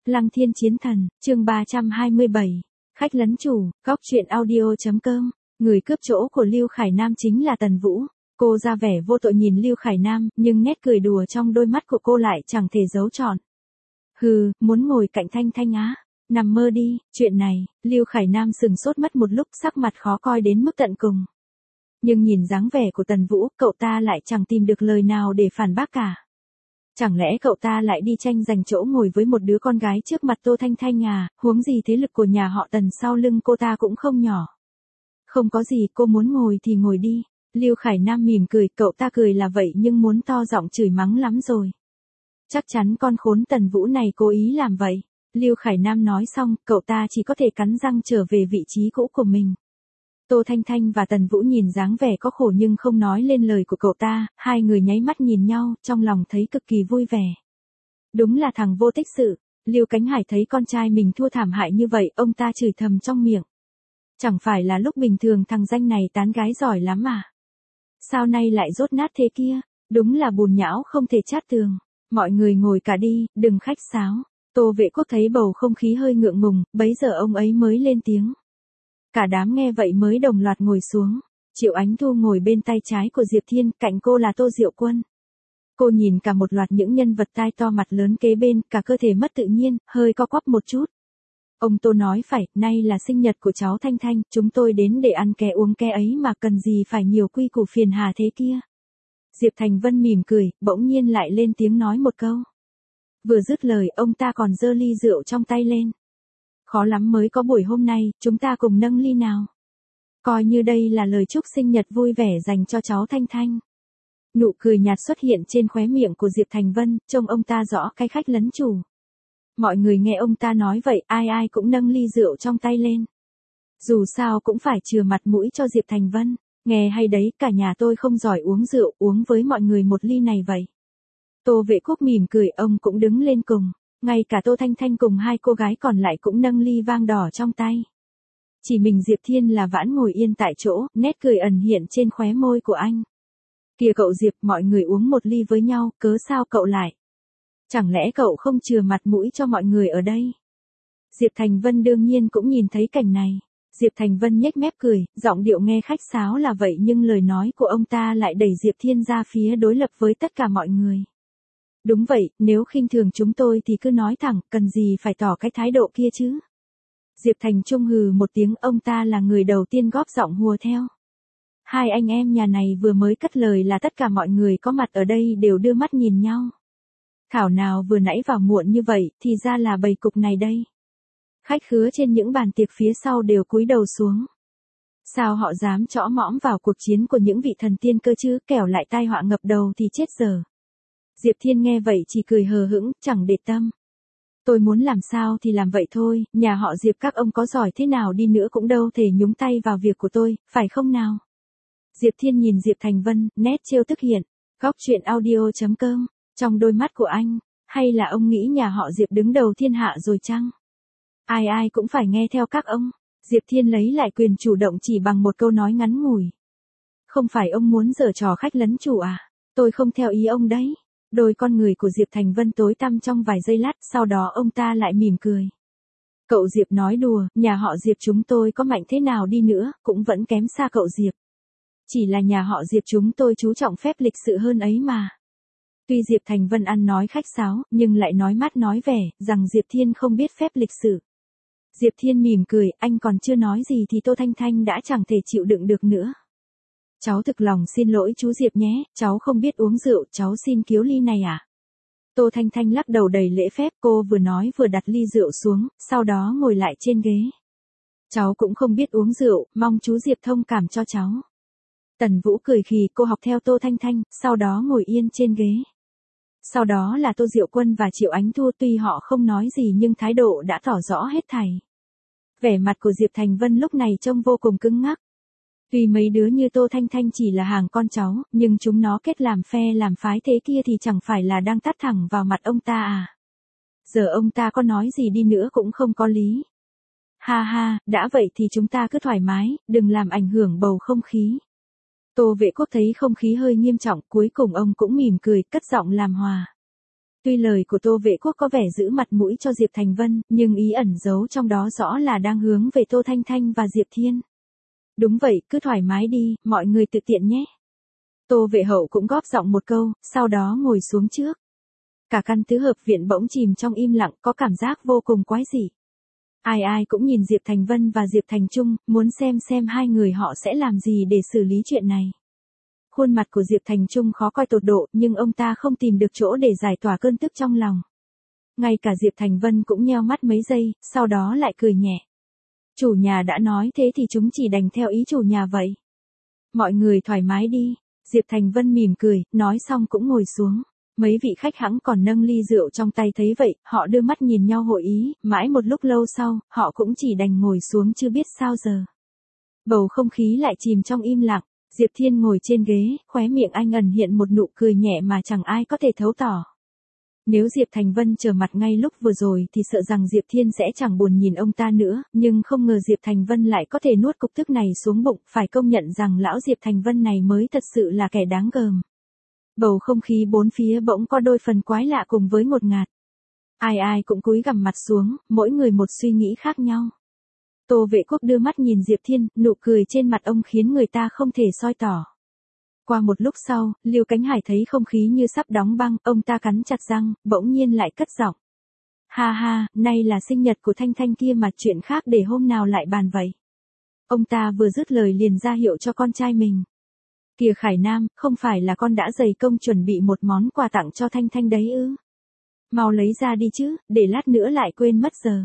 Lăng Thiên Chiến Thần, chương 327. Khách lấn chủ, góc truyện audio.com. Người cướp chỗ của Lưu Khải Nam chính là Tần Vũ. Cô ra vẻ vô tội nhìn Lưu Khải Nam, nhưng nét cười đùa trong đôi mắt của cô lại chẳng thể giấu trọn. Hừ, muốn ngồi cạnh Thanh Thanh á? Nằm mơ đi, chuyện này, Lưu Khải Nam sừng sốt mất một lúc, sắc mặt khó coi đến mức tận cùng. Nhưng nhìn dáng vẻ của Tần Vũ, cậu ta lại chẳng tìm được lời nào để phản bác cả. Chẳng lẽ cậu ta lại đi tranh giành chỗ ngồi với một đứa con gái trước mặt Tô Thanh Thanh à, huống gì thế lực của nhà họ Tần sau lưng cô ta cũng không nhỏ. Không có gì, cô muốn ngồi thì ngồi đi. Lưu Khải Nam mỉm cười, cậu ta cười là vậy nhưng muốn to giọng chửi mắng lắm rồi. Chắc chắn con khốn Tần Vũ này cố ý làm vậy. Lưu Khải Nam nói xong, cậu ta chỉ có thể cắn răng trở về vị trí cũ của mình. Tô Thanh Thanh và Tần Vũ nhìn dáng vẻ có khổ nhưng không nói lên lời của cậu ta, hai người nháy mắt nhìn nhau, trong lòng thấy cực kỳ vui vẻ. Đúng là thằng vô tích sự. Lưu Cánh Hải thấy con trai mình thua thảm hại như vậy, ông ta chửi thầm trong miệng. Chẳng phải là lúc bình thường thằng danh này tán gái giỏi lắm à? Sao nay lại dốt nát thế kia? Đúng là bùn nhão không thể chát tường. Mọi người ngồi cả đi, đừng khách sáo. Tô Vệ Quốc thấy bầu không khí hơi ngượng ngùng, bấy giờ ông ấy mới lên tiếng. Cả đám nghe vậy mới đồng loạt ngồi xuống. Triệu Ánh Thu ngồi bên tay trái của Diệp Thiên, cạnh cô là Tô Diệu Quân. Cô nhìn cả một loạt những nhân vật tai to mặt lớn kế bên, cả cơ thể mất tự nhiên, hơi co quắp một chút. Ông Tô nói phải, nay là sinh nhật của cháu Thanh Thanh, chúng tôi đến để ăn ké uống ké ấy mà cần gì phải nhiều quy củ phiền hà thế kia. Diệp Thành Vân mỉm cười, bỗng nhiên lại lên tiếng nói một câu. Vừa dứt lời, ông ta còn giơ ly rượu trong tay lên. Khó lắm mới có buổi hôm nay, chúng ta cùng nâng ly nào. Coi như đây là lời chúc sinh nhật vui vẻ dành cho cháu Thanh Thanh. Nụ cười nhạt xuất hiện trên khóe miệng của Diệp Thành Vân, trông ông ta rõ cái khách lấn chủ. Mọi người nghe ông ta nói vậy, ai ai cũng nâng ly rượu trong tay lên. Dù sao cũng phải chừa mặt mũi cho Diệp Thành Vân. Nghe hay đấy, cả nhà tôi không giỏi uống rượu, uống với mọi người một ly này vậy. Tô Vệ Quốc mỉm cười, ông cũng đứng lên cùng. Ngay cả Tô Thanh Thanh cùng hai cô gái còn lại cũng nâng ly vang đỏ trong tay. Chỉ mình Diệp Thiên là vãn ngồi yên tại chỗ, nét cười ẩn hiện trên khóe môi của anh. Kìa cậu Diệp, mọi người uống một ly với nhau, cớ sao cậu lại? Chẳng lẽ cậu không chừa mặt mũi cho mọi người ở đây? Diệp Thành Vân đương nhiên cũng nhìn thấy cảnh này. Diệp Thành Vân nhếch mép cười, giọng điệu nghe khách sáo là vậy nhưng lời nói của ông ta lại đẩy Diệp Thiên ra phía đối lập với tất cả mọi người. Đúng vậy, nếu khinh thường chúng tôi thì cứ nói thẳng, cần gì phải tỏ cái thái độ kia chứ? Diệp Thành Trung hừ một tiếng, ông ta là người đầu tiên góp giọng hùa theo. Hai anh em nhà này vừa mới cất lời là tất cả mọi người có mặt ở đây đều đưa mắt nhìn nhau. Thảo nào vừa nãy vào muộn như vậy, thì ra là bầy cục này đây. Khách khứa trên những bàn tiệc phía sau đều cúi đầu xuống. Sao họ dám chõ mõm vào cuộc chiến của những vị thần tiên cơ chứ, kẻo lại tai họa ngập đầu thì chết giờ. Diệp Thiên nghe vậy chỉ cười hờ hững, chẳng để tâm. Tôi muốn làm sao thì làm vậy thôi, nhà họ Diệp các ông có giỏi thế nào đi nữa cũng đâu thể nhúng tay vào việc của tôi, phải không nào? Diệp Thiên nhìn Diệp Thành Vân, nét trêu tức hiện. Góc truyện audio.com. Trong đôi mắt của anh, hay là ông nghĩ nhà họ Diệp đứng đầu thiên hạ rồi chăng? Ai ai cũng phải nghe theo các ông. Diệp Thiên lấy lại quyền chủ động chỉ bằng một câu nói ngắn ngủi. Không phải ông muốn giở trò khách lấn chủ à? Tôi không theo ý ông đấy. Đôi con người của Diệp Thành Vân tối tăm trong vài giây lát, sau đó ông ta lại mỉm cười. Cậu Diệp nói đùa, nhà họ Diệp chúng tôi có mạnh thế nào đi nữa, cũng vẫn kém xa cậu Diệp. Chỉ là nhà họ Diệp chúng tôi chú trọng phép lịch sự hơn ấy mà. Tuy Diệp Thành Vân ăn nói khách sáo, nhưng lại nói mát nói vẻ, rằng Diệp Thiên không biết phép lịch sự. Diệp Thiên mỉm cười, anh còn chưa nói gì thì Tô Thanh Thanh đã chẳng thể chịu đựng được nữa. Cháu thực lòng xin lỗi chú Diệp nhé, cháu không biết uống rượu, cháu xin cứu ly này à? Tô Thanh Thanh lắc đầu đầy lễ phép, cô vừa nói vừa đặt ly rượu xuống, sau đó ngồi lại trên ghế. Cháu cũng không biết uống rượu, mong chú Diệp thông cảm cho cháu. Tần Vũ cười khì, cô học theo Tô Thanh Thanh, sau đó ngồi yên trên ghế. Sau đó là Tô Diệu Quân và Triệu Ánh Thu, tuy họ không nói gì nhưng thái độ đã tỏ rõ hết thảy. Vẻ mặt của Diệp Thành Vân lúc này trông vô cùng cứng ngắc. Tuy mấy đứa như Tô Thanh Thanh chỉ là hàng con cháu, nhưng chúng nó kết làm phe làm phái thế kia thì chẳng phải là đang tát thẳng vào mặt ông ta à. Giờ ông ta có nói gì đi nữa cũng không có lý. Ha ha, đã vậy thì chúng ta cứ thoải mái, đừng làm ảnh hưởng bầu không khí. Tô Vệ Quốc thấy không khí hơi nghiêm trọng, cuối cùng ông cũng mỉm cười, cất giọng làm hòa. Tuy lời của Tô Vệ Quốc có vẻ giữ mặt mũi cho Diệp Thành Vân, nhưng ý ẩn giấu trong đó rõ là đang hướng về Tô Thanh Thanh và Diệp Thiên. Đúng vậy, cứ thoải mái đi, mọi người tự tiện nhé. Tô Vệ Hậu cũng góp giọng một câu, sau đó ngồi xuống trước. Cả căn tứ hợp viện bỗng chìm trong im lặng, có cảm giác vô cùng quái dị. Ai ai cũng nhìn Diệp Thành Vân và Diệp Thành Trung, muốn xem hai người họ sẽ làm gì để xử lý chuyện này. Khuôn mặt của Diệp Thành Trung khó coi tột độ, nhưng ông ta không tìm được chỗ để giải tỏa cơn tức trong lòng. Ngay cả Diệp Thành Vân cũng nheo mắt mấy giây, sau đó lại cười nhẹ. Chủ nhà đã nói thế thì chúng chỉ đành theo ý chủ nhà vậy. Mọi người thoải mái đi. Diệp Thành Vân mỉm cười, nói xong cũng ngồi xuống. Mấy vị khách hãng còn nâng ly rượu trong tay thấy vậy, họ đưa mắt nhìn nhau hội ý, mãi một lúc lâu sau, họ cũng chỉ đành ngồi xuống chưa biết sao giờ. Bầu không khí lại chìm trong im lặng, Diệp Thiên ngồi trên ghế, khóe miệng anh ẩn hiện một nụ cười nhẹ mà chẳng ai có thể thấu tỏ. Nếu Diệp Thành Vân trở mặt ngay lúc vừa rồi thì sợ rằng Diệp Thiên sẽ chẳng buồn nhìn ông ta nữa, nhưng không ngờ Diệp Thành Vân lại có thể nuốt cục tức này xuống bụng, phải công nhận rằng lão Diệp Thành Vân này mới thật sự là kẻ đáng gờm. Bầu không khí bốn phía bỗng có đôi phần quái lạ cùng với ngột ngạt. Ai ai cũng cúi gằm mặt xuống, mỗi người một suy nghĩ khác nhau. Tô Vệ Quốc đưa mắt nhìn Diệp Thiên, nụ cười trên mặt ông khiến người ta không thể soi tỏ. Qua một lúc sau, Lưu Cánh Hải thấy không khí như sắp đóng băng, ông ta cắn chặt răng, bỗng nhiên lại cất giọng. Ha ha, nay là sinh nhật của Thanh Thanh kia mà chuyện khác để hôm nào lại bàn vậy. Ông ta vừa dứt lời liền ra hiệu cho con trai mình. Kìa Khải Nam, không phải là con đã dày công chuẩn bị một món quà tặng cho Thanh Thanh đấy ư? Mau lấy ra đi chứ, để lát nữa lại quên mất giờ.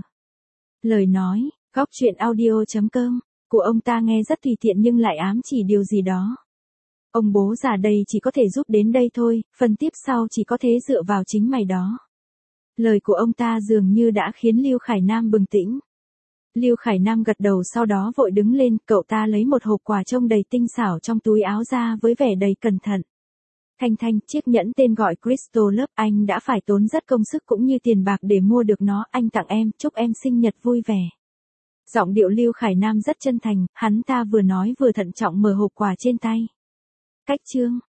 Lời nói, góc truyện audio.com, của ông ta nghe rất tùy tiện nhưng lại ám chỉ điều gì đó. Ông bố già đây chỉ có thể giúp đến đây thôi, phần tiếp sau chỉ có thể dựa vào chính mày đó. Lời của ông ta dường như đã khiến Lưu Khải Nam bừng tỉnh. Lưu Khải Nam gật đầu sau đó vội đứng lên, cậu ta lấy một hộp quà trông đầy tinh xảo trong túi áo ra với vẻ đầy cẩn thận. Thanh Thanh, chiếc nhẫn tên gọi Crystal Love, anh đã phải tốn rất công sức cũng như tiền bạc để mua được nó, anh tặng em, chúc em sinh nhật vui vẻ. Giọng điệu Lưu Khải Nam rất chân thành, hắn ta vừa nói vừa thận trọng mở hộp quà trên tay. Cách chương